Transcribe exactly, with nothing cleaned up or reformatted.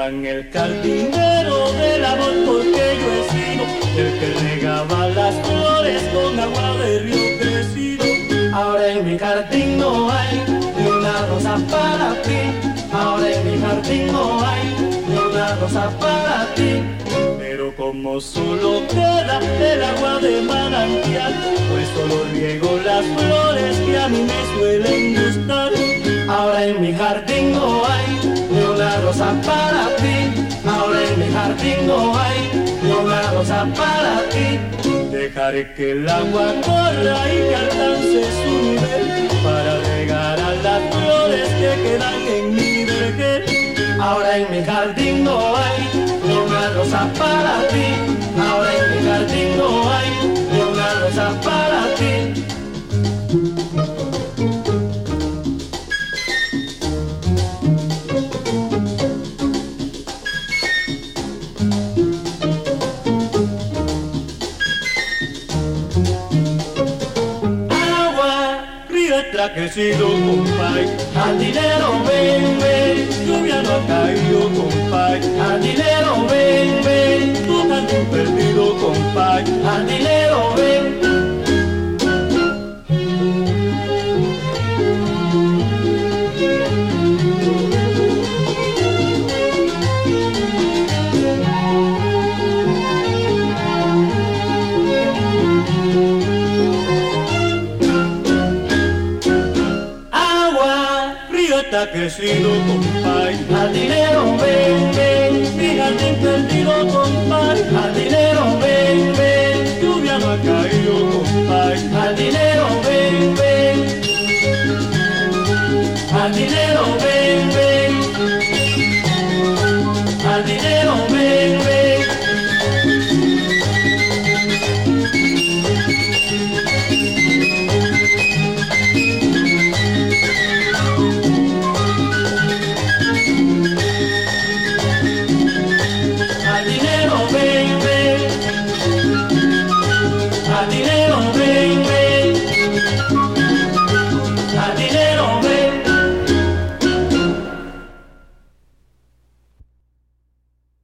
llaman el jardinero del amor porque yo he sido el que regaba las flores con agua de río crecido. Ahora en mi jardín no hay ni una rosa para ti. Ahora en mi jardín no hay ni una rosa para ti. Pero como solo queda el agua de manantial, pues solo riego las flores que a mí me suelen gustar. Ahora en mi jardín no hay ni una rosa para ti. Ahora en mi jardín no hay ni una rosa para ti. Dejaré que el agua corra y que alcance su nivel para regar a las flores que quedan en mi vergel. Ahora en mi jardín no hay ni una rosa para ti. Ahora en mi jardín no hay ni una rosa para ti. Crecido, compay, jardinero ven, ven, lluvia no ha caído, compay, jardinero ven, ven, tu jardín perdido, compay, jardinero ven. Está crecido, compay, jardinero ven, ven.